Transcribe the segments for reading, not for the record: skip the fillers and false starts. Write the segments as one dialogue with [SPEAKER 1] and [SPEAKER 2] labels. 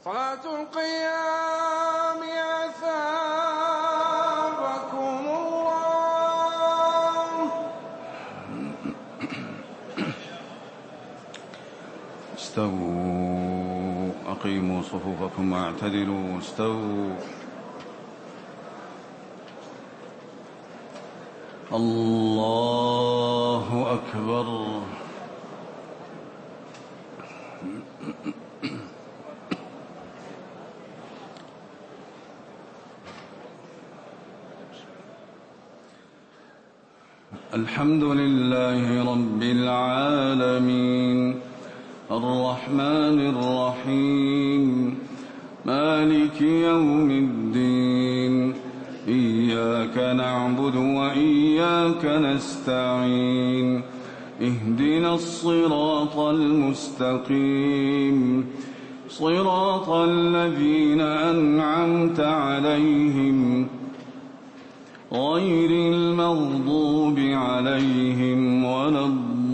[SPEAKER 1] صلاة القيام أثابكم الله.
[SPEAKER 2] استووا أقيموا صفوفكم واعتدلوا استووا. الله أكبر. الحمد لله رب العالمين الرحمن الرحيم مالك يوم الدين إياك نعبد وإياك نستعين اهدنا الصراط المستقيم صراط الذين أنعمت عليهم غير المغضوب عليهم ولا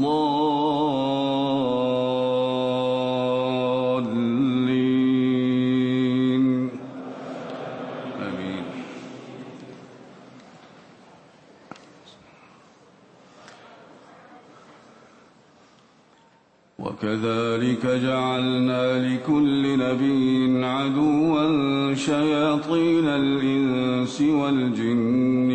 [SPEAKER 2] الضالين آمين. وكذلك جعلنا لكل نبي عدوا شياطين الإنس والجن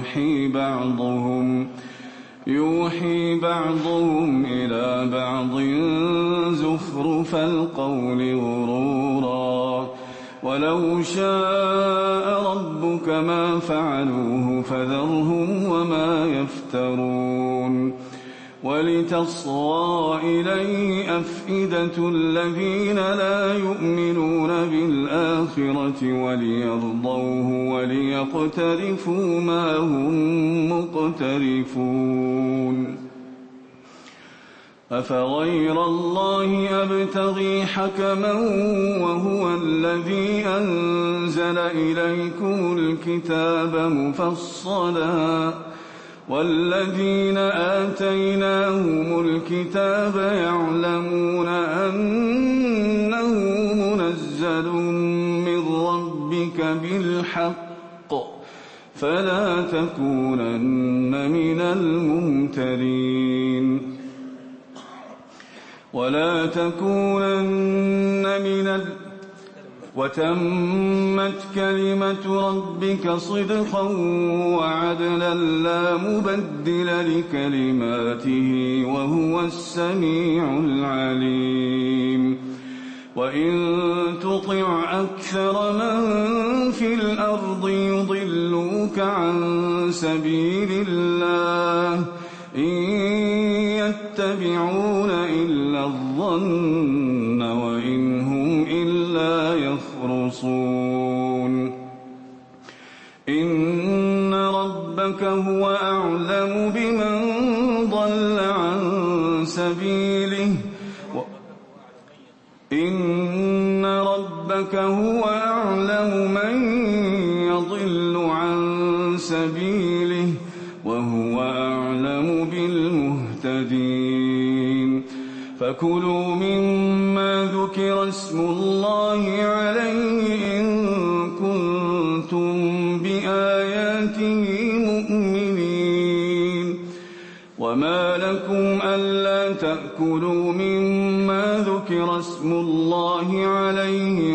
[SPEAKER 2] يوحي بعضهم إلى بعض زخرف القول غرورا ولو شاء ربك ما فعلوه فذرهم وما يفترون ولتصغى إليه أفئدة الذين لا يؤمنون بالآخرة وليرضوه وليقترفوا ما هم مقترفون أفغير الله أبتغي حكما وهو الذي أنزل إليكم الكتاب مفصلا والذين آتيناهم الكتاب يعلمون أنه منزل من ربك بالحق فلا تكونن من الممترين ولا تكونن من وتمت كلمة ربك صدقا وعدلا لا مبدل لكلماته وهو السميع العليم وإن تطع أكثر من في الأرض يضلوك عن سبيل الله إن يتبعون إلا الظن وإن هم إلا يخرصون إن ربك هو أعلم بمن ضل عن سبيله إن ربك هو أعلم من يضل عن سبيله وهو أعلم بالمهتدين فكلوا مما ذكر اسم الله عليه إن كنتم بآياته مؤمنين وما لكم ألا تأكلوا مما ذكر اسم الله عليه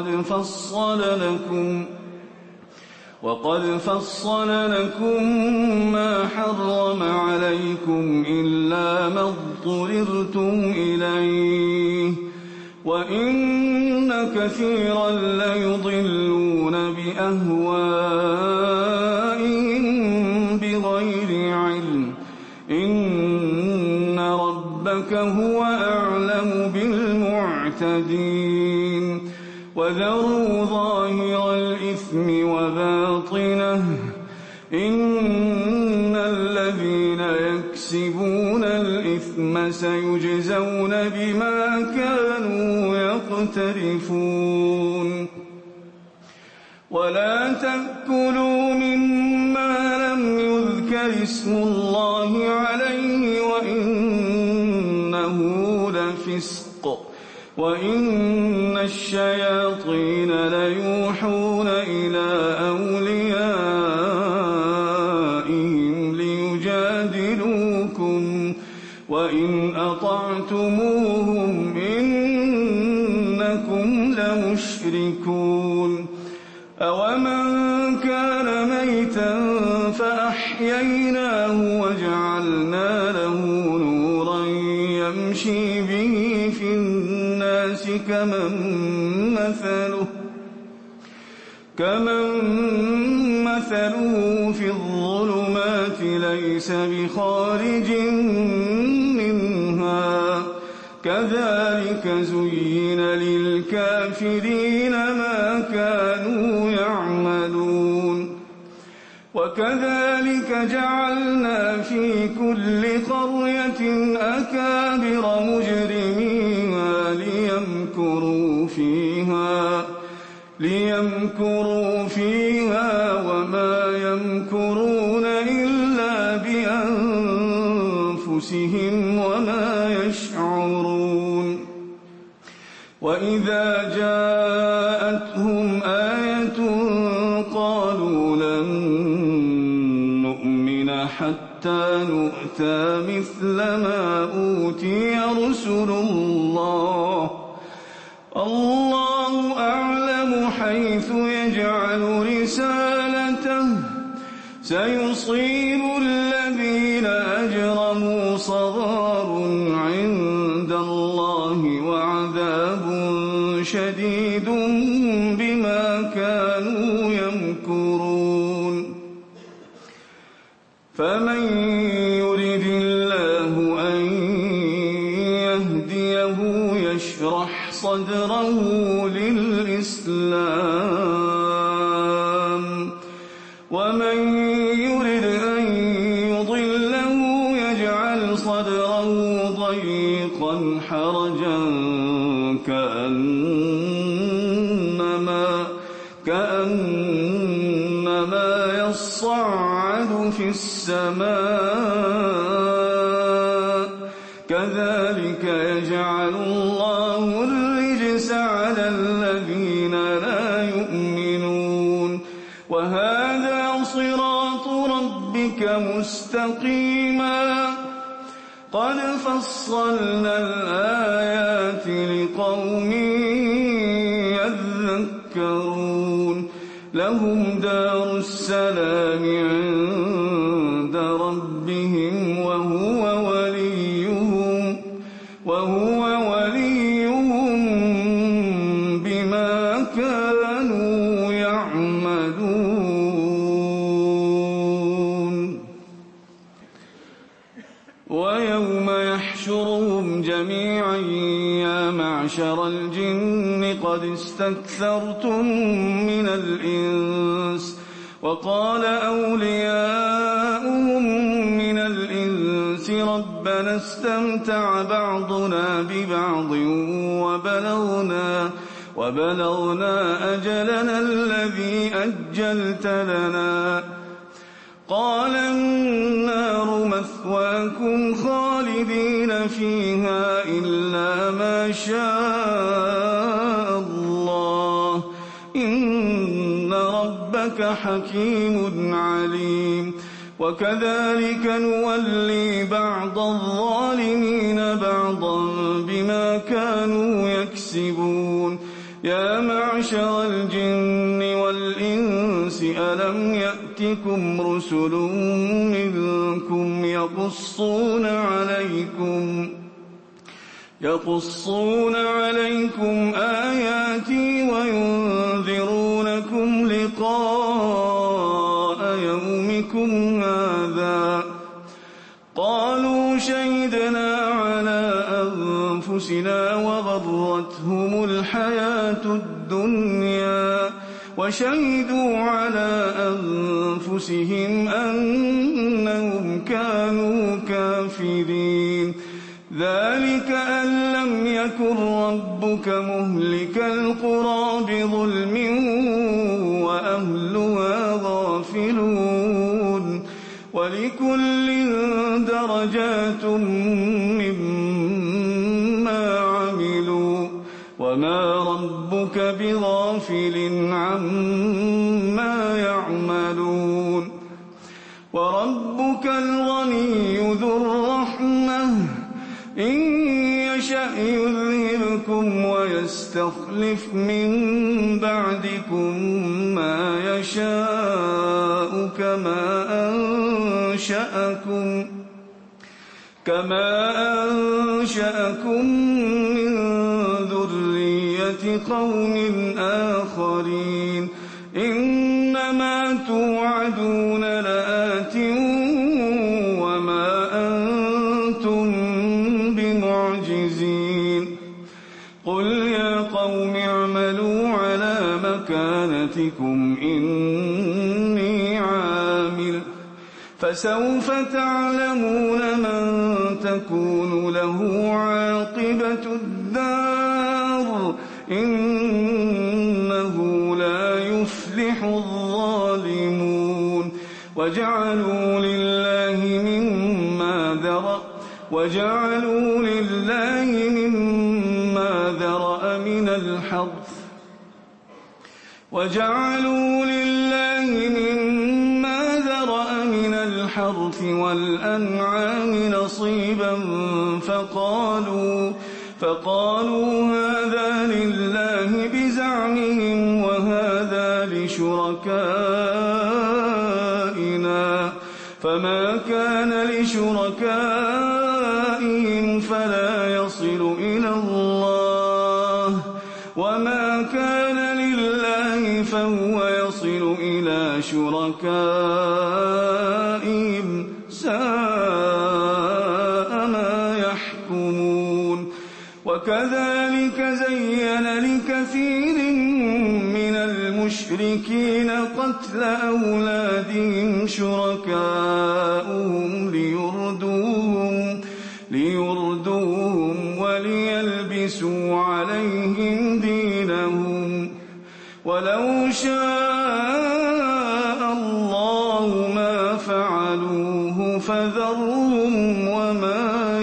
[SPEAKER 2] وقد فصل لكم ما حرم عليكم إلا ما اضطررتم إليه وإن كثيرا ليضلون بأهوائهم بغير علم إن ربك هو أعلم بالمعتدين وذروا ظاهر الإثم وباطنه إن الذين يكسبون الإثم سيجزون بما كانوا يقترفون ولا تأكلوا مما لم يذكر اسم الله عليه وإنه لفسق وإن الشياطين ليوحون إلى أوليائهم ليجادلوكم وإن أطعتموهم إنكم لمشركون أومن كان ميتا فأحييناه وجعلنا له نورا يمشي به في الناس كمن مثله في الظلمات ليس بخارج منها كذلك زين للكافرين ما كانوا يعملون وكذلك جعلنا في كل قرية أكابر مجرميها ليمكروا فيها وما يمكرون إلا بأنفسهم وما يشعرون وإذا جاءتهم آية قالوا لن نؤمن حتى نؤتى مثل ما أوتي رسل الله أعلم حيث يجعل رسالته سيصيب الذين أجرموا صغار عند الله وعذاب شديد بما كانوا يمكرون فمن يرد الله أن يهديه يشرح صدره للإسلام ومن يرد أن يضله يجعل صدره ضيقا حرجا كأنما يصعد في السماء كذلك يجعل الله الرجس على الذين لا يؤمنون وهذا صراط ربك مستقيما قد فصلنا الآيات لقوم يذكرون لهم دار السلام عند ربهم وهو وليهم بما كانوا يعملون ويوم يحشرهم جميعا يا معشر الجن قد استكثرتم من الإنس وقال أولياؤهم من الإنس ربنا استمتع بعضنا ببعض وبلغنا أجلنا الذي أجلت لنا قال النار مثواكم خالدين فيها إلا ما شاء الله إن ربك حكيم عليم وكذلك نولي بعض الظالمين بعضا بما كانوا يكسبون يا معشر الجن والإنس ألم يأتكم رسل منكم يقصون عليكم آياتي وينذرونكم لقاء يومكم هذا قالوا شهدنا على أنفسنا وغرتهم الحياة الدنيا وشهدوا على أنفسهم أنهم كانوا كافرين ذلك أن لم يكن ربك مهلك القرى بظلم وأهلها غافلون ولكل درجات مما عملوا وما ربك ربك بغافل عما يعملون وربك الغني ذو الرحمة إن يشأ يذهبكم ويستخلف من بعدكم ما يشاء كما أنشأكم من ذرية قوم آخرين إنما توعدون لآت وما أنتم بمعجزين قل يا قوم اعملوا على مكانتكم إني عامل فسوف تعلمون من تكون له عاقبة الدار إنه لا يفلح الظالمون وجعلوا لله مما ذرأ من الحرث والأنعام نصيبا فقالوا هذا لله بزعمهم وهذا لشركائنا فما كان لشركائهم فلا يصل إلى الله وما كان لله فهو يصل إلى شركائهم ساء ما يحكمون وكذلك زين لكثير من المشركين قتل أولادهم شركاؤهم ليردوهم وليلبسوا عليهم دينهم ولو شاء الله ما فعلوه فذرهم وما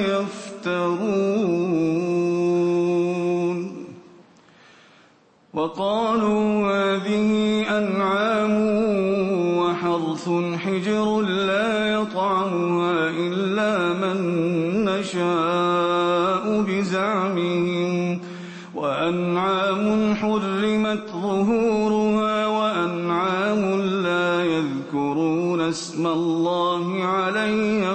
[SPEAKER 2] يفترون وقالوا هذه أنعام وحرث حجر لا يطعمها إلا من نشاء بزعمهم وأنعام حرمت ظهورها وأنعام لا يذكرون اسم الله عليها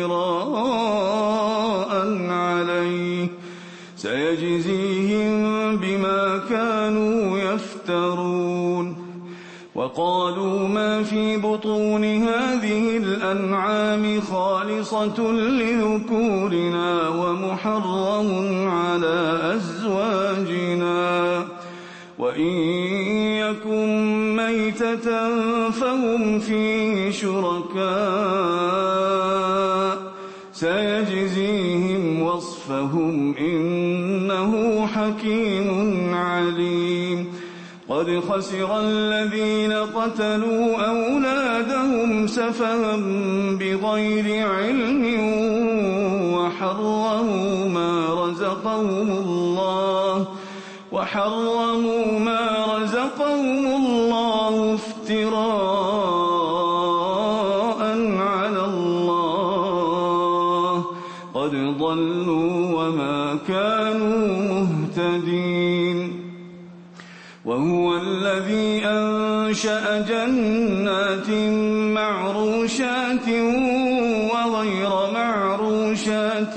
[SPEAKER 2] افتراء عليه سيجزيهم بما كانوا يفترون وقالوا ما في بطون هذه الأنعام خالصة لذكورنا ومحرم على أزواجنا وإن يكن ميتة فهم فيه شركاء سيجزيهم وصفهم إنه حكيم عليم قد خسر الذين قتلوا أولادهم سفها بغير علم وحرموا ما رزقهم الله افتراء على الله قد ضلوا وما كانوا مهتدين وهو الذي أنشأ جنات معروشات وغير معروشات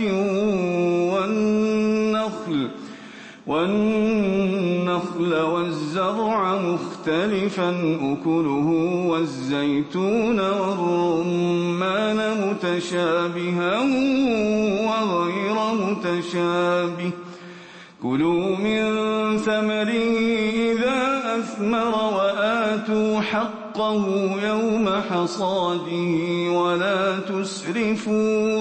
[SPEAKER 2] والنخل والزرع مختلفا أكله والزيتون والرمان متشابها وغير متشابه كلوا من ثمره إذا أثمر وآتوا حقه يوم حصاده ولا تسرفوا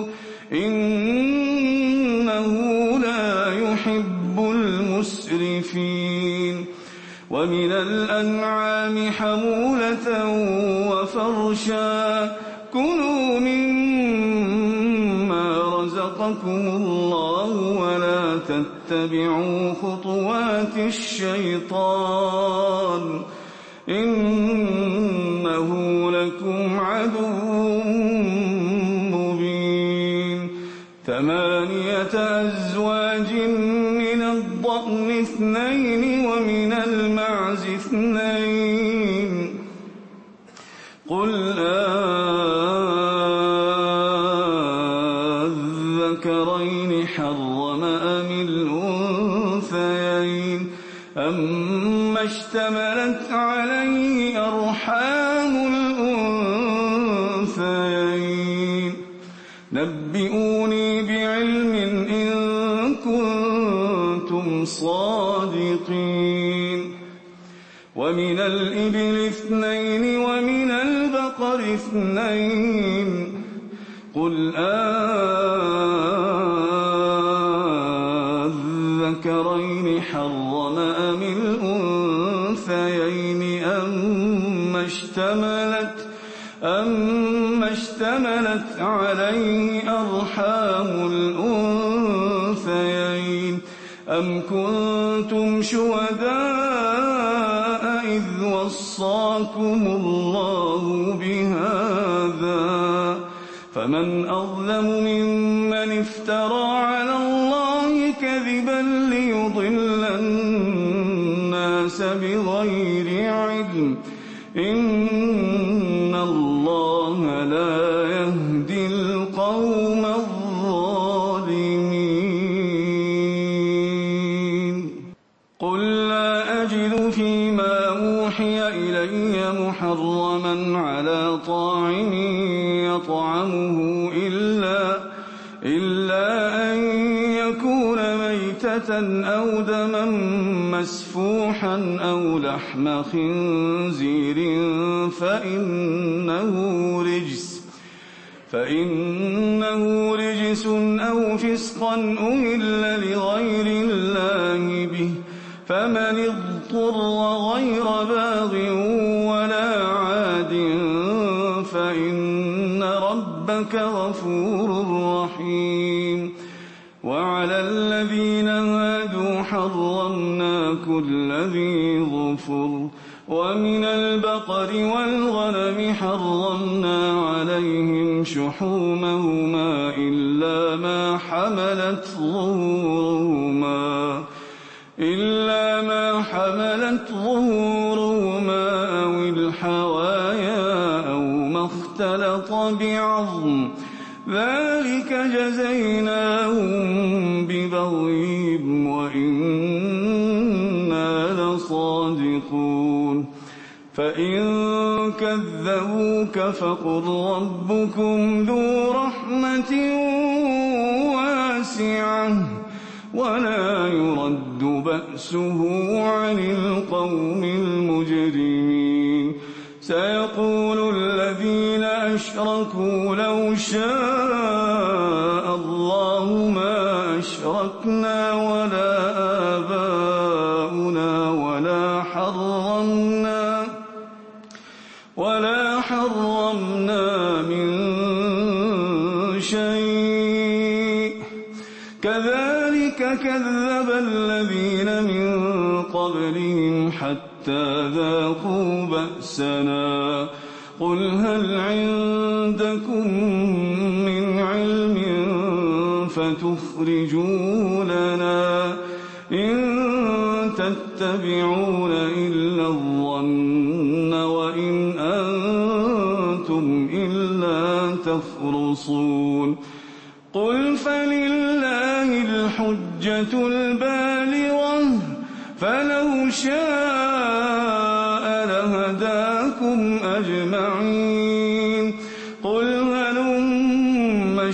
[SPEAKER 2] إنه لا يحب المسرفين ومن الأنعام حمولة وفرشا كلوا مما رزقكم الله ولا تتبعوا تتبعوا خطوات الشيطان إنه لكم عدو مبين 8 أزواج من الضأن 2 ومن المعز 2 قل أذكرين حرم أم الأنثيين أما اشتملت عليه أرحام الأنثيين نبئوني بعلم إن كنتم صادقين ومن الإبل 2 ومن البقر 2 قل أذكرين حرم أم الأنثيين أما اشتملت عليه أرحام الأنثيين أم كنتم شهداء إذ وصاكم الله بهذا فمن أظلم ممن افترى على الله كذبا ليضل الناس بغير علم إن الله لا يهدي القوم الظالمين قل لا أجد فيما أوحي إلي محرما على طاعم يطعمه إلا أن يكون ميتة أو دما مسفوحا أو لحم خنزير فإنه رجس أو فسقا أهل لغير الله به فمن اضطر غير باغ ولا عاد فإن ربك غفور رحيم وعلى الذين هادوا حرمنا كل ذي ظفر ومن البقر والغنم حرمنا عليهم شحومهما إلا ما حملت ظهورهما أو الحوايا أو ما اختلط بعظم ذلك جزيناهم ببغيهم وإنا لصادقون فإن كذبوك فقل ربكم ذو رحمة واسعة ولا يرد بأسه عن القوم المجرمين سيقول الذين أشركوا لو شاء الله ما أشركنا ولا آباؤنا ولا حرمنا من شيء كذلك كذب الذين من قبلهم حتى ذاقوا بأسنا قل هل عندكم من علم فتخرجوا لنا إن تتبعون إلا الظن وإن أنتم إلا تخرصون قل فلله الحجة البالغة فلو شاء لهداكم أجمعين قل هلم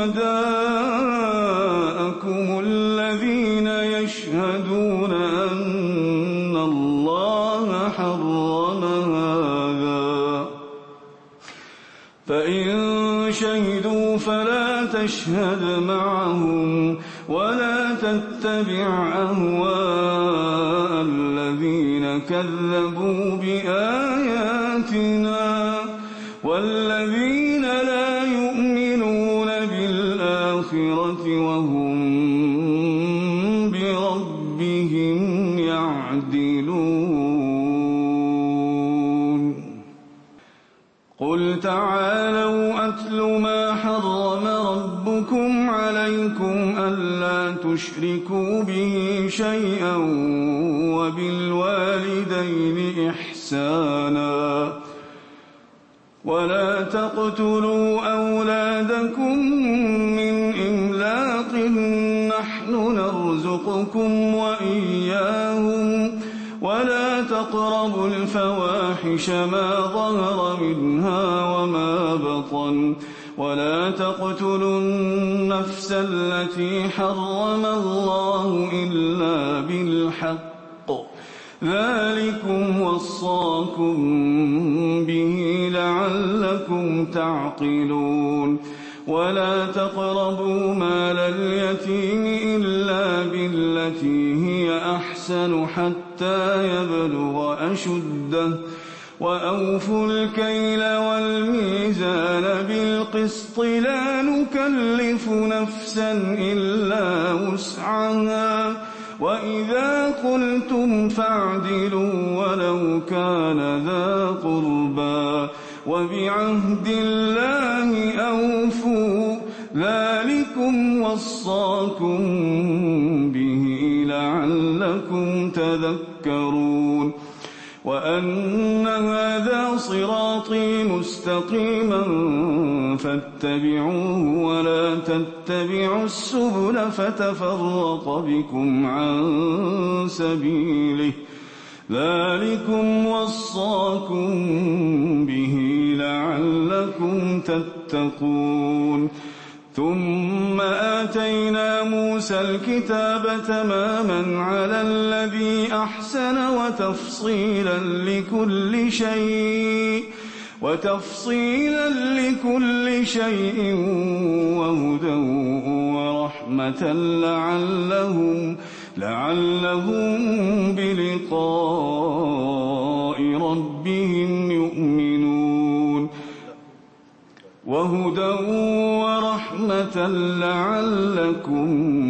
[SPEAKER 2] شهداءكم الذين يشهدون أن الله حرم هذا فإن شهدوا فلا تشهد معهم ولا تتبع أهواء الذين كذبوا بآياتنا والذين لا يؤمنون بالآخرة وهم قل تعالوا أتل ما حرم ربكم عليكم ألا تشركوا به شيئا وبالوالدين إحسانا ولا تقتلوا أولادكم من إملاق نحن نرزقكم وإياهم ولا تقربوا الفواحش ما ظهر منها وما بطن ولا تقتلوا النفس التي حرم الله إلا بالحق ذلكم وصاكم به لعلكم تعقلون ولا تقربوا مال اليتيم إلا بالتي هي أحسن حتى يبلغ أشده وأوفوا الكيل والميزان بالقسط لا نكلف نفسا إلا وسعها وإذا قلتم فاعدلوا ولو كان ذا قربى وبعهد الله أوفوا ذلكم وصاكم به لعلكم تذكرون وأن هذا صراطي مستقيما فاتبعوه ولا تتبعوا السبل فتفرق بكم عن سبيله ذلكم وصاكم به لعلكم تتقون ثم آتينا موسى الكتاب تماما على الذي أحسن وتفصيلا لكل شيء وهدى ورحمة لعلهم بلقاء ربهم يؤمنون وهدى ورحمة لعلكم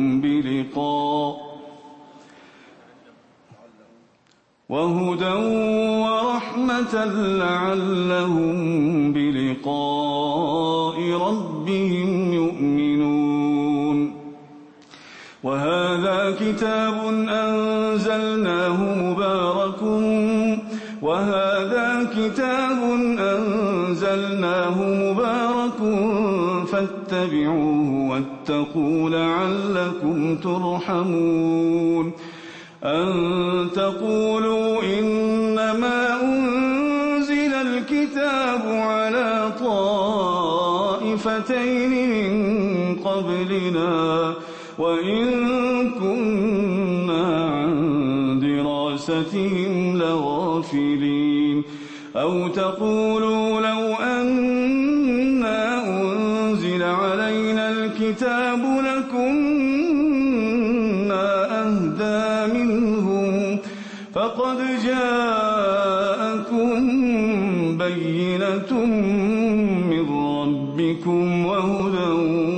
[SPEAKER 2] بلقاء ربهم يؤمنون وهذا كتاب أنزلناه مبارك فاتبعوه واتقوا لعلكم ترحمون أن تقولوا إنما أنزل الكتاب على طائفتين من قبلنا وإن كنا عن دراستهم لغافلين أو تقولوا لو أنا أنزل علينا الكتاب لكنا أهدى منهم فقد جاءكم بينة من ربكم وهدى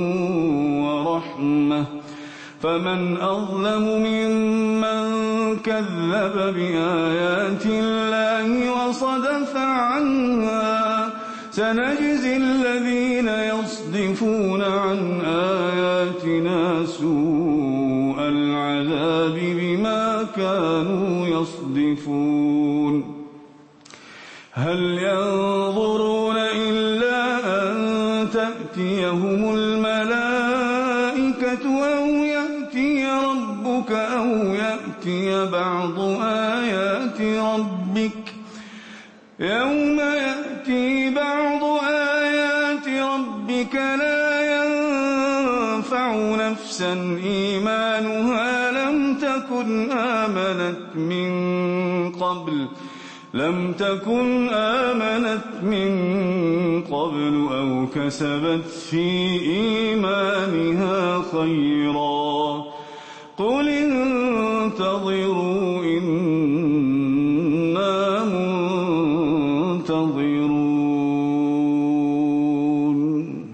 [SPEAKER 2] ورحمة فمن أظلم ممن كذب بآيات الله وصدف عنها سنجزي الذين يصدفون عن آياتنا سوء العذاب بما كانوا يصدفون هل ينظرون إلا أن تأتيهم الملائكة أو يأتي ربك أو يأتي بعض آيات ربك يوم يأتي بعض آيات ربك لا ينفع نفسا إيمانها لم تكن آمنت من قبل أو كسبت في إيمانها خيرا قل انتظروا إنا منتظرون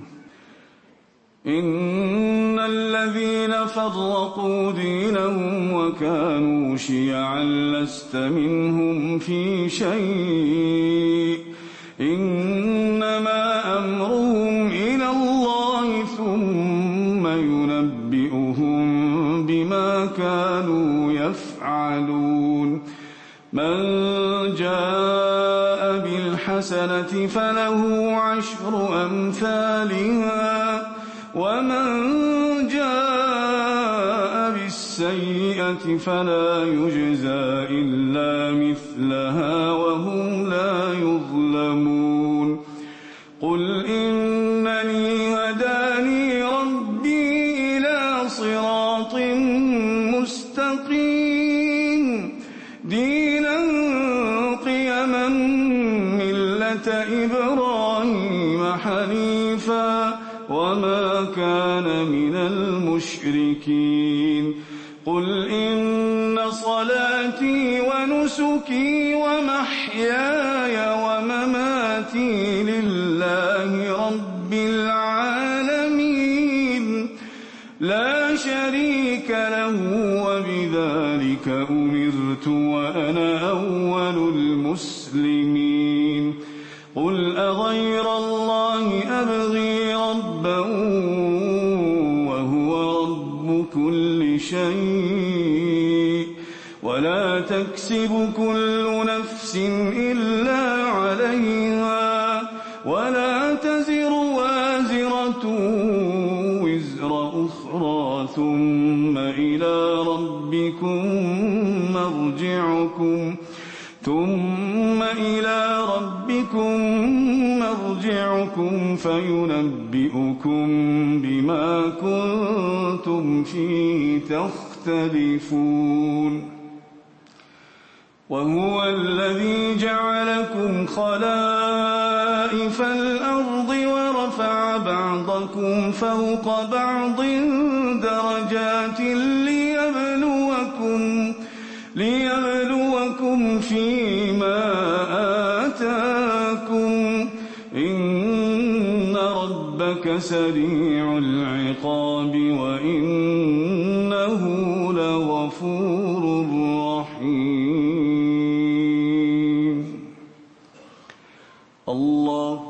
[SPEAKER 2] إن الذين فرقوا دينهم وكانوا شيعا لست منهم في شيء بالحسنة فله عشر أمثالها ومن جاء بالسيئة فلا يجزى إلا مثلها وهم لا يظلمون قل إنني هداني ربي إلى صراط مستقيم دينا قيما ملة إبراهيم حنيفا وما كان من المشركين قل إن صلاتي ونسكي ومحياي ومماتي لله رب العالمين لا شريك له وبذلك أمرت وأنا أول المسلمين قل أغير الله أبغي ربا وهو رب كل شيء ولا تكسب كل نفس إلا عليها ولا تزر وازرة وزر أخرى ثم إلى ربكم مرجعكم فينبئكم بما كنتم فيه تختلفون وهو الذي جعلكم خلائف الأرض ورفع بعضكم فوق بعض درجات ليبلوكم فيما آتاكم إن ربك سريع العقاب وإنه لغفور رحيم الله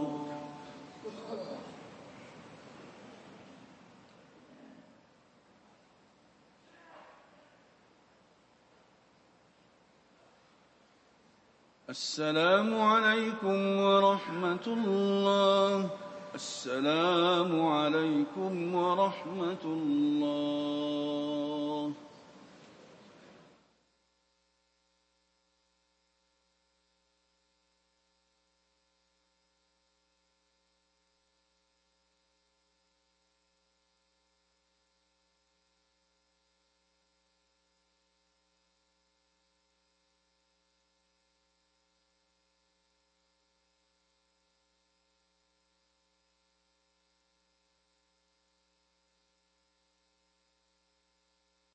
[SPEAKER 2] السلام عليكم ورحمة الله السلام عليكم ورحمة الله